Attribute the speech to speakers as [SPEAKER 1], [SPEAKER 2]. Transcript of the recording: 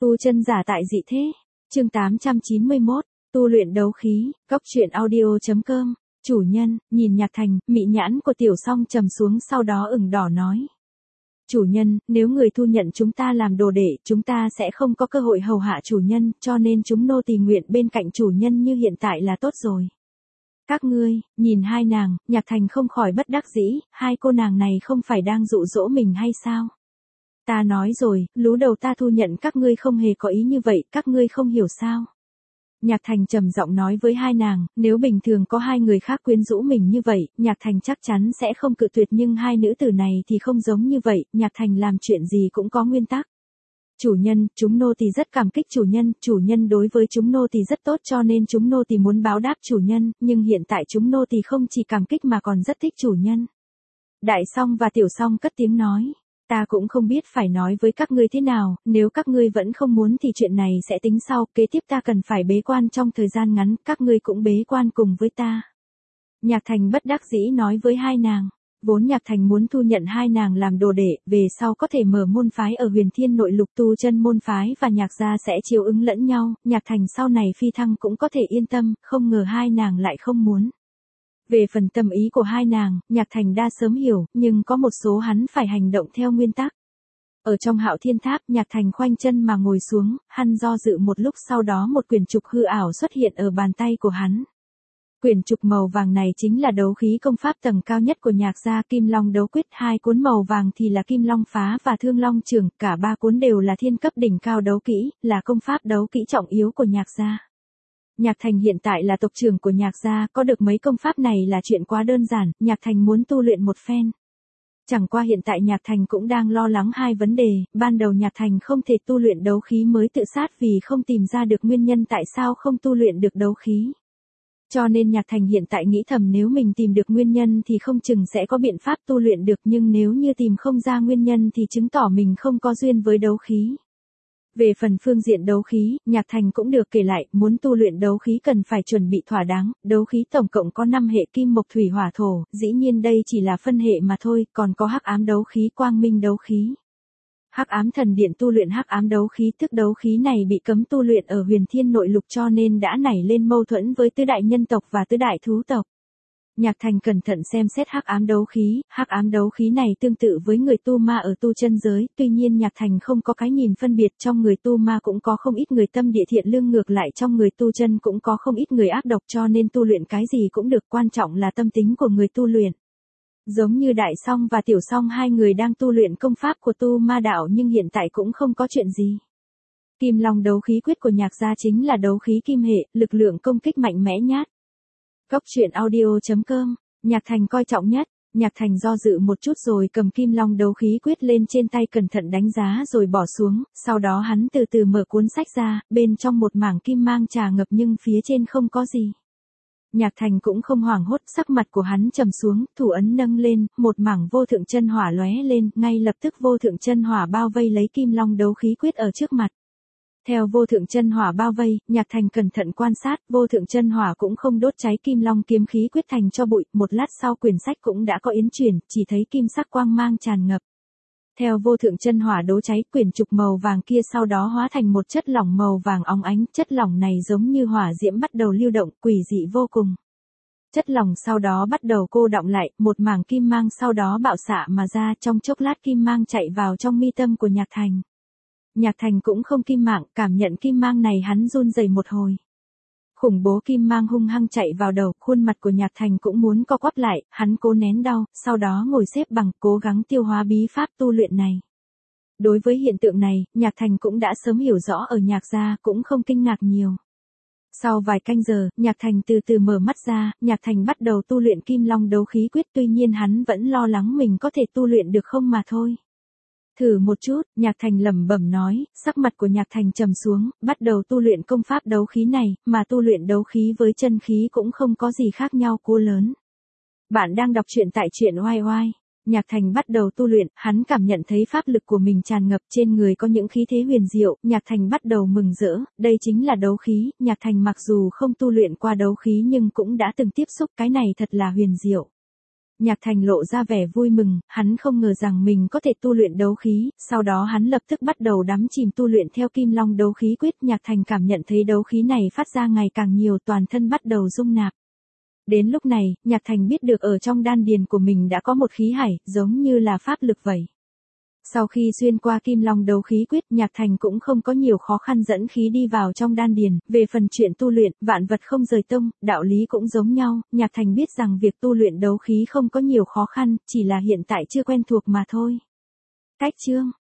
[SPEAKER 1] Tu chân giả tại dị thế. Chương 891, tu luyện đấu khí, Cốc truyện audio.com. Chủ nhân, nhìn Nhạc Thành, mị nhãn của Tiểu Song trầm xuống sau đó ửng đỏ nói. Chủ nhân, nếu người thu nhận chúng ta làm đồ đệ, chúng ta sẽ không có cơ hội hầu hạ chủ nhân, cho nên chúng nô tỳ nguyện bên cạnh chủ nhân như hiện tại là tốt rồi. Các ngươi, nhìn hai nàng, Nhạc Thành không khỏi bất đắc dĩ, hai cô nàng này không phải đang dụ dỗ mình hay sao? Ta nói rồi, lú đầu ta thu nhận các ngươi không hề có ý như vậy, các ngươi không hiểu sao? Nhạc Thành trầm giọng nói với hai nàng, nếu bình thường có hai người khác quyến rũ mình như vậy, Nhạc Thành chắc chắn sẽ không cự tuyệt, nhưng hai nữ tử này thì không giống như vậy, Nhạc Thành làm chuyện gì cũng có nguyên tắc. Chủ nhân, chúng nô tỳ rất cảm kích chủ nhân đối với chúng nô tỳ rất tốt cho nên chúng nô tỳ muốn báo đáp chủ nhân, nhưng hiện tại chúng nô tỳ không chỉ cảm kích mà còn rất thích chủ nhân. Đại Song và Tiểu Song cất tiếng nói. Ta cũng không biết phải nói với các ngươi thế nào, nếu các ngươi vẫn không muốn thì chuyện này sẽ tính sau, kế tiếp ta cần phải bế quan trong thời gian ngắn, các ngươi cũng bế quan cùng với ta. Nhạc Thành bất đắc dĩ nói với hai nàng, vốn Nhạc Thành muốn thu nhận hai nàng làm đồ đệ, về sau có thể mở môn phái ở Huyền Thiên Nội Lục, tu chân môn phái và Nhạc gia sẽ chiều ứng lẫn nhau, Nhạc Thành sau này phi thăng cũng có thể yên tâm, không ngờ hai nàng lại không muốn. Về phần tâm ý của hai nàng, Nhạc Thành đã sớm hiểu, nhưng có một số hắn phải hành động theo nguyên tắc. Ở trong Hạo Thiên Tháp, Nhạc Thành khoanh chân mà ngồi xuống, hắn do dự một lúc sau đó một quyển trục hư ảo xuất hiện ở bàn tay của hắn. Quyển trục màu vàng này chính là đấu khí công pháp tầng cao nhất của Nhạc gia, Kim Long Đấu Quyết, hai cuốn màu vàng thì là Kim Long Phá và Thương Long Trường, cả ba cuốn đều là thiên cấp đỉnh cao đấu kỹ, là công pháp đấu kỹ trọng yếu của Nhạc gia. Nhạc Thành hiện tại là tộc trưởng của Nhạc gia, có được mấy công pháp này là chuyện quá đơn giản, Nhạc Thành muốn tu luyện một phen. Chẳng qua hiện tại Nhạc Thành cũng đang lo lắng hai vấn đề, ban đầu Nhạc Thành không thể tu luyện đấu khí mới tự sát vì không tìm ra được nguyên nhân tại sao không tu luyện được đấu khí. Cho nên Nhạc Thành hiện tại nghĩ thầm nếu mình tìm được nguyên nhân thì không chừng sẽ có biện pháp tu luyện được, nhưng nếu như tìm không ra nguyên nhân thì chứng tỏ mình không có duyên với đấu khí. Về phần phương diện đấu khí, Nhạc Thành cũng được kể lại, muốn tu luyện đấu khí cần phải chuẩn bị thỏa đáng, đấu khí tổng cộng có 5 hệ kim mộc thủy hỏa thổ, dĩ nhiên đây chỉ là phân hệ mà thôi, còn có hắc ám đấu khí, quang minh đấu khí. Hắc ám thần điện tu luyện hắc ám đấu khí, tức đấu khí này bị cấm tu luyện ở Huyền Thiên Nội Lục cho nên đã nảy lên mâu thuẫn với tứ đại nhân tộc và tứ đại thú tộc. Nhạc Thành cẩn thận xem xét hắc ám đấu khí này tương tự với người tu ma ở tu chân giới, tuy nhiên Nhạc Thành không có cái nhìn phân biệt, trong người tu ma cũng có không ít người tâm địa thiện lương, ngược lại trong người tu chân cũng có không ít người ác độc, cho nên tu luyện cái gì cũng được, quan trọng là tâm tính của người tu luyện. Giống như Đại Song và Tiểu Song, hai người đang tu luyện công pháp của tu ma đạo nhưng hiện tại cũng không có chuyện gì. Kim Long đấu khí quyết của Nhạc gia chính là đấu khí kim hệ, lực lượng công kích mạnh mẽ nhát. Cốc truyện audio.com. Nhạc Thành coi trọng nhất. Nhạc Thành do dự một chút rồi cầm Kim Long đấu khí quyết lên trên tay cẩn thận đánh giá rồi bỏ xuống, sau đó hắn từ từ mở cuốn sách ra, bên trong một mảng kim mang trà ngập nhưng phía trên không có gì. Nhạc Thành cũng không hoảng hốt, sắc mặt của hắn trầm xuống, thủ ấn nâng lên, một mảng vô thượng chân hỏa lóe lên, ngay lập tức vô thượng chân hỏa bao vây lấy Kim Long đấu khí quyết ở trước mặt. Theo vô thượng chân hỏa bao vây, Nhạc Thành cẩn thận quan sát, vô thượng chân hỏa cũng không đốt cháy Kim Long kiếm khí quyết thành cho bụi, một lát sau quyển sách cũng đã có yến chuyển, chỉ thấy kim sắc quang mang tràn ngập. Theo vô thượng chân hỏa đốt cháy, quyển trục màu vàng kia sau đó hóa thành một chất lỏng màu vàng óng ánh, chất lỏng này giống như hỏa diễm bắt đầu lưu động, quỷ dị vô cùng. Chất lỏng sau đó bắt đầu cô đọng lại, một mảng kim mang sau đó bạo xạ mà ra, trong chốc lát kim mang chạy vào trong mi tâm của Nhạc Thành. Nhạc Thành cũng không kim mạng, cảm nhận kim mang này hắn run rẩy một hồi. Khủng bố kim mang hung hăng chạy vào đầu, khuôn mặt của Nhạc Thành cũng muốn co quắp lại, hắn cố nén đau, sau đó ngồi xếp bằng, cố gắng tiêu hóa bí pháp tu luyện này. Đối với hiện tượng này, Nhạc Thành cũng đã sớm hiểu rõ ở Nhạc gia, cũng không kinh ngạc nhiều. Sau vài canh giờ, Nhạc Thành từ từ mở mắt ra, Nhạc Thành bắt đầu tu luyện Kim Long đấu khí quyết, tuy nhiên hắn vẫn lo lắng mình có thể tu luyện được không mà thôi. Thử một chút, Nhạc Thành lẩm bẩm nói, sắc mặt của Nhạc Thành trầm xuống, bắt đầu tu luyện công pháp đấu khí này, mà tu luyện đấu khí với chân khí cũng không có gì khác nhau quá lớn. Bạn đang đọc truyện tại truyện oai oai. Nhạc Thành bắt đầu tu luyện, hắn cảm nhận thấy pháp lực của mình tràn ngập, trên người có những khí thế huyền diệu, Nhạc Thành bắt đầu mừng rỡ, đây chính là đấu khí, Nhạc Thành mặc dù không tu luyện qua đấu khí nhưng cũng đã từng tiếp xúc, cái này thật là huyền diệu. Nhạc Thành lộ ra vẻ vui mừng, hắn không ngờ rằng mình có thể tu luyện đấu khí, sau đó hắn lập tức bắt đầu đắm chìm tu luyện theo Kim Long đấu khí quyết. Nhạc Thành cảm nhận thấy đấu khí này phát ra ngày càng nhiều, toàn thân bắt đầu rung nạp. Đến lúc này, Nhạc Thành biết được ở trong đan điền của mình đã có một khí hải, giống như là pháp lực vậy. Sau khi xuyên qua Kim Long đấu khí quyết, Nhạc Thành cũng không có nhiều khó khăn dẫn khí đi vào trong đan điền. Về phần chuyện tu luyện, vạn vật không rời tông, đạo lý cũng giống nhau. Nhạc Thành biết rằng việc tu luyện đấu khí không có nhiều khó khăn, chỉ là hiện tại chưa quen thuộc mà thôi. Cách chương